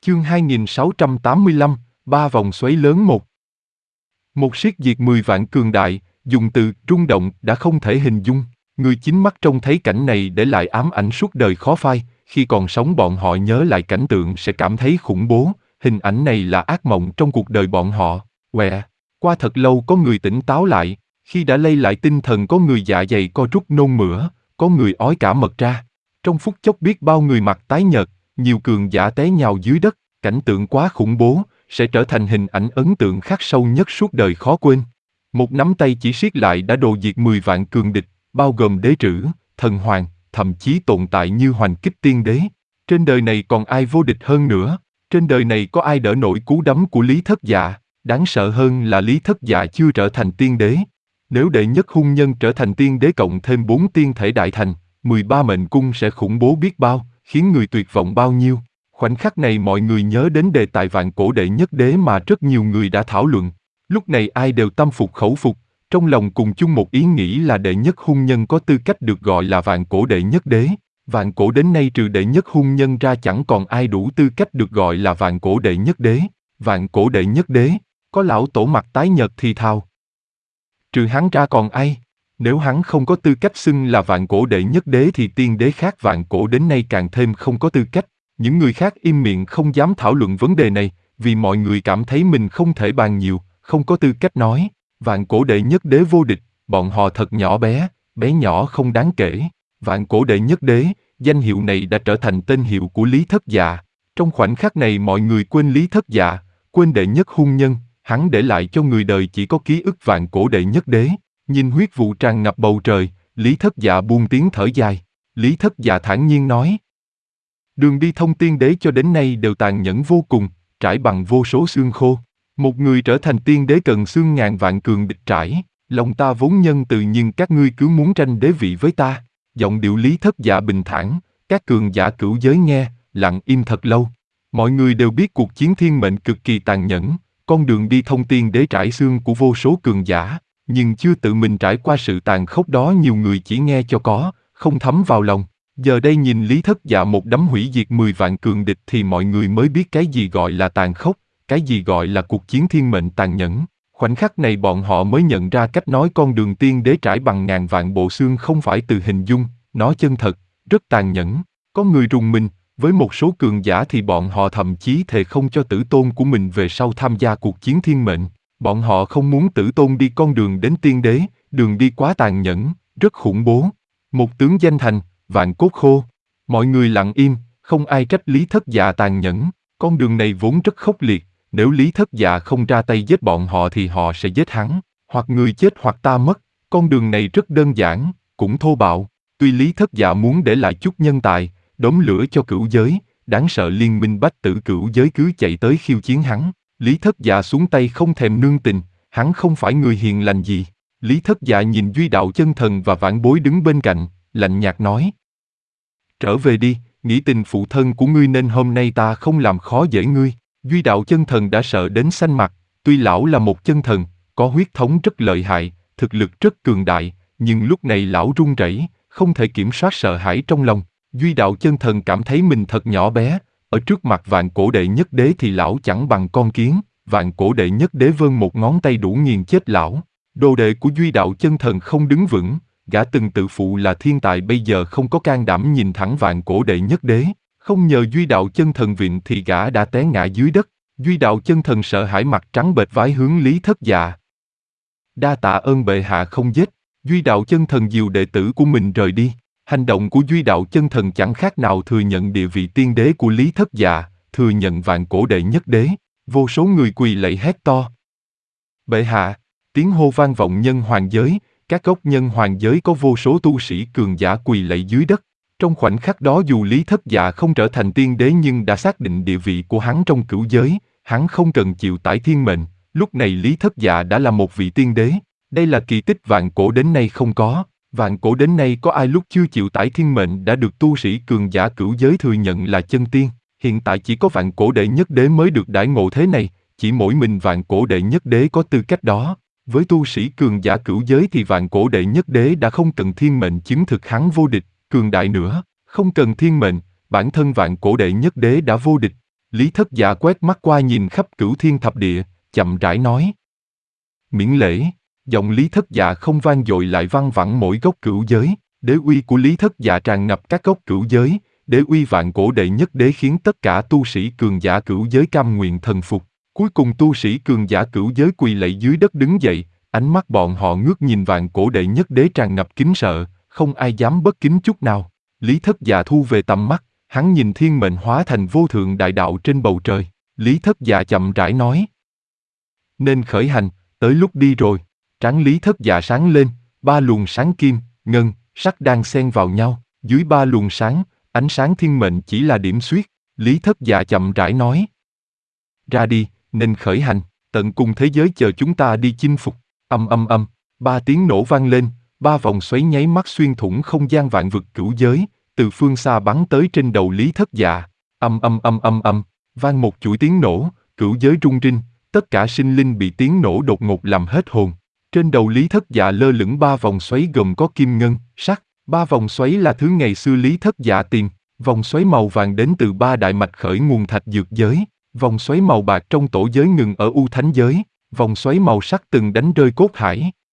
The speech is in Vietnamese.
Chương 2685, ba vòng xoáy lớn một. Một siết diệt 10 vạn cường đại, dùng từ rung động đã không thể hình dung. Người chính mắt trông thấy cảnh này để lại ám ảnh suốt đời khó phai. Khi còn sống bọn họ nhớ lại cảnh tượng sẽ cảm thấy khủng bố. Hình ảnh này là ác mộng trong cuộc đời bọn họ. Qua thật lâu có người tỉnh táo lại. Khi đã lây lại tinh thần có người dạ dày co rút nôn mửa, có người ói cả mật ra. Trong phút chốc biết bao người mặt tái nhợt, nhiều cường giả té nhào dưới đất. Cảnh tượng quá khủng bố, sẽ trở thành hình ảnh ấn tượng khắc sâu nhất suốt đời khó quên. Một nắm tay chỉ siết lại đã đồ diệt 10 vạn cường địch, bao gồm đế trữ, thần hoàng, thậm chí tồn tại như hoành kích tiên đế. Trên đời này còn ai vô địch hơn nữa? Trên đời này có ai đỡ nổi cú đấm của Lý Thất Dạ? Đáng sợ hơn là Lý Thất Dạ chưa trở thành tiên đế. Nếu đệ nhất hung nhân trở thành tiên đế cộng thêm 4 tiên thể đại thành, 13 mệnh cung sẽ khủng bố biết bao, khiến người tuyệt vọng bao nhiêu. Khoảnh khắc này mọi người nhớ đến đề tài vạn cổ đệ nhất đế mà rất nhiều người đã thảo luận. Lúc này ai đều tâm phục khẩu phục, trong lòng cùng chung một ý nghĩ là đệ nhất hung nhân có tư cách được gọi là vạn cổ đệ nhất đế. Vạn cổ đến nay trừ đệ nhất hung nhân ra chẳng còn ai đủ tư cách được gọi là vạn cổ đệ nhất đế. Vạn cổ đệ nhất đế, có lão tổ mặt tái nhợt thì thào. Trừ hắn ra còn ai? Nếu hắn không có tư cách xưng là vạn cổ đệ nhất đế thì tiên đế khác vạn cổ đến nay càng thêm không có tư cách. Những người khác im miệng không dám thảo luận vấn đề này, vì mọi người cảm thấy mình không thể bàn nhiều, không có tư cách nói. Vạn cổ đệ nhất đế vô địch, bọn họ thật nhỏ bé, bé nhỏ không đáng kể. Vạn cổ đệ nhất đế, danh hiệu này đã trở thành tên hiệu của Lý Thất Dạ. Trong khoảnh khắc này mọi người quên Lý Thất Dạ, quên đệ nhất hung nhân, hắn để lại cho người đời chỉ có ký ức vạn cổ đệ nhất đế. Nhìn huyết vụ tràn ngập bầu trời, Lý Thất Dạ buông tiếng thở dài. Lý Thất Dạ thản nhiên nói. Đường đi thông tiên đế cho đến nay đều tàn nhẫn vô cùng, trải bằng vô số xương khô. Một người trở thành tiên đế cần xương ngàn vạn cường địch trải, lòng ta vốn nhân từ nhưng các ngươi cứ muốn tranh đế vị với ta. Giọng điệu Lý Thất Dạ bình thản, các cường giả cửu giới nghe, lặng im thật lâu. Mọi người đều biết cuộc chiến thiên mệnh cực kỳ tàn nhẫn, con đường đi thông tiên đế trải xương của vô số cường giả, nhưng chưa tự mình trải qua sự tàn khốc đó nhiều người chỉ nghe cho có, không thấm vào lòng. Giờ đây nhìn Lý Thất Dạ một đấm hủy diệt 10 vạn cường địch thì mọi người mới biết cái gì gọi là tàn khốc, cái gì gọi là cuộc chiến thiên mệnh tàn nhẫn. Khoảnh khắc này bọn họ mới nhận ra cách nói con đường tiên đế trải bằng ngàn vạn bộ xương không phải từ hình dung, nó chân thật, rất tàn nhẫn. Có người rùng mình, với một số cường giả thì bọn họ thậm chí thề không cho tử tôn của mình về sau tham gia cuộc chiến thiên mệnh. Bọn họ không muốn tử tôn đi con đường đến tiên đế, đường đi quá tàn nhẫn, rất khủng bố. Một tướng danh thành, vạn cốt khô. Mọi người lặng im, không ai trách Lý Thất Dạ tàn nhẫn. Con đường này vốn rất khốc liệt, nếu Lý Thất Dạ không ra tay giết bọn họ thì họ sẽ giết hắn. Hoặc người chết hoặc ta mất. Con đường này rất đơn giản, cũng thô bạo. Tuy Lý Thất Dạ muốn để lại chút nhân tài, đốm lửa cho cửu giới, đáng sợ liên minh bách tử cửu giới cứ chạy tới khiêu chiến hắn. Lý Thất Dạ xuống tay không thèm nương tình, hắn không phải người hiền lành gì. Lý Thất Dạ nhìn Duy Đạo Chân Thần và Vãn Bối đứng bên cạnh, lạnh nhạt nói. Trở về đi, nghĩ tình phụ thân của ngươi nên hôm nay ta không làm khó dễ ngươi. Duy Đạo Chân Thần đã sợ đến xanh mặt, tuy lão là một chân thần, có huyết thống rất lợi hại, thực lực rất cường đại, nhưng lúc này lão run rẩy, không thể kiểm soát sợ hãi trong lòng. Duy Đạo Chân Thần cảm thấy mình thật nhỏ bé, ở trước mặt vạn cổ đệ nhất đế thì lão chẳng bằng con kiến, vạn cổ đệ nhất đế vươn một ngón tay đủ nghiền chết lão. Đồ đệ của Duy Đạo Chân Thần không đứng vững, gã từng tự phụ là thiên tài bây giờ không có can đảm nhìn thẳng vạn cổ đệ nhất đế, không nhờ Duy Đạo Chân Thần viện thì gã đã té ngã dưới đất. Duy Đạo Chân Thần sợ hãi mặt trắng bệch vái hướng Lý Thất Dạ. Đa tạ ơn bệ hạ không giết. Duy Đạo Chân Thần dìu đệ tử của mình rời đi. Hành động của Duy Đạo Chân Thần chẳng khác nào thừa nhận địa vị tiên đế của Lý Thất Dạ, thừa nhận vạn cổ đệ nhất đế. Vô số người quỳ lạy hét to. Bệ hạ! Tiếng hô vang vọng nhân hoàng giới, các gốc nhân hoàng giới có vô số tu sĩ cường giả quỳ lạy dưới đất. Trong khoảnh khắc đó dù Lý Thất Dạ không trở thành tiên đế nhưng đã xác định địa vị của hắn trong cửu giới, hắn không cần chịu tải thiên mệnh, lúc này Lý Thất Dạ đã là một vị tiên đế. Đây là kỳ tích vạn cổ đến nay không có. Vạn cổ đến nay có ai lúc chưa chịu tải thiên mệnh đã được tu sĩ cường giả cửu giới thừa nhận là chân tiên. Hiện tại chỉ có vạn cổ đệ nhất đế mới được đãi ngộ thế này, chỉ mỗi mình vạn cổ đệ nhất đế có tư cách đó. Với tu sĩ cường giả cửu giới thì vạn cổ đệ nhất đế đã không cần thiên mệnh chứng thực hắn vô địch, cường đại nữa, không cần thiên mệnh, bản thân vạn cổ đệ nhất đế đã vô địch. Lý Thất Dạ quét mắt qua nhìn khắp cửu thiên thập địa, chậm rãi nói. Miễn lễ, giọng Lý Thất Dạ không vang dội lại văng vẳng mỗi góc cửu giới, đế uy của Lý Thất Dạ tràn ngập các góc cửu giới, đế uy vạn cổ đệ nhất đế khiến tất cả tu sĩ cường giả cửu giới cam nguyện thần phục. Cuối cùng tu sĩ cường giả cửu giới quỳ lạy dưới đất đứng dậy, ánh mắt bọn họ ngước nhìn vạn cổ đệ nhất đế tràn ngập kính sợ, không ai dám bất kính chút nào. Lý Thất Dạ thu về tầm mắt, hắn nhìn thiên mệnh hóa thành vô thượng đại đạo trên bầu trời. Lý Thất Dạ chậm rãi nói. Nên khởi hành, tới lúc đi rồi. Trán Lý Thất Dạ sáng lên, ba luồng sáng kim, ngân, sắc đang xen vào nhau. Dưới ba luồng sáng, ánh sáng thiên mệnh chỉ là điểm xuyết. Lý Thất Dạ chậm rãi nói. Ra đi, nên khởi hành, tận cùng thế giới chờ chúng ta đi chinh phục. Âm âm âm, ba tiếng nổ vang lên, ba vòng xoáy nháy mắt xuyên thủng không gian vạn vực cửu giới, từ phương xa bắn tới trên đầu Lý Thất Dạ. Âm âm âm âm âm, vang một chuỗi tiếng nổ, cửu giới rung rinh, tất cả sinh linh bị tiếng nổ đột ngột làm hết hồn. Trên đầu Lý Thất Dạ lơ lửng ba vòng xoáy gồm có kim ngân, sắt. Ba vòng xoáy là thứ ngày xưa Lý Thất Dạ tìm. Vòng xoáy màu vàng đến từ ba đại mạch khởi nguồn thạch dược giới. Vòng xoáy màu bạc trong tổ giới ngừng ở U Thánh giới. Vòng xoáy màu sắc từng đánh rơi cốt hải.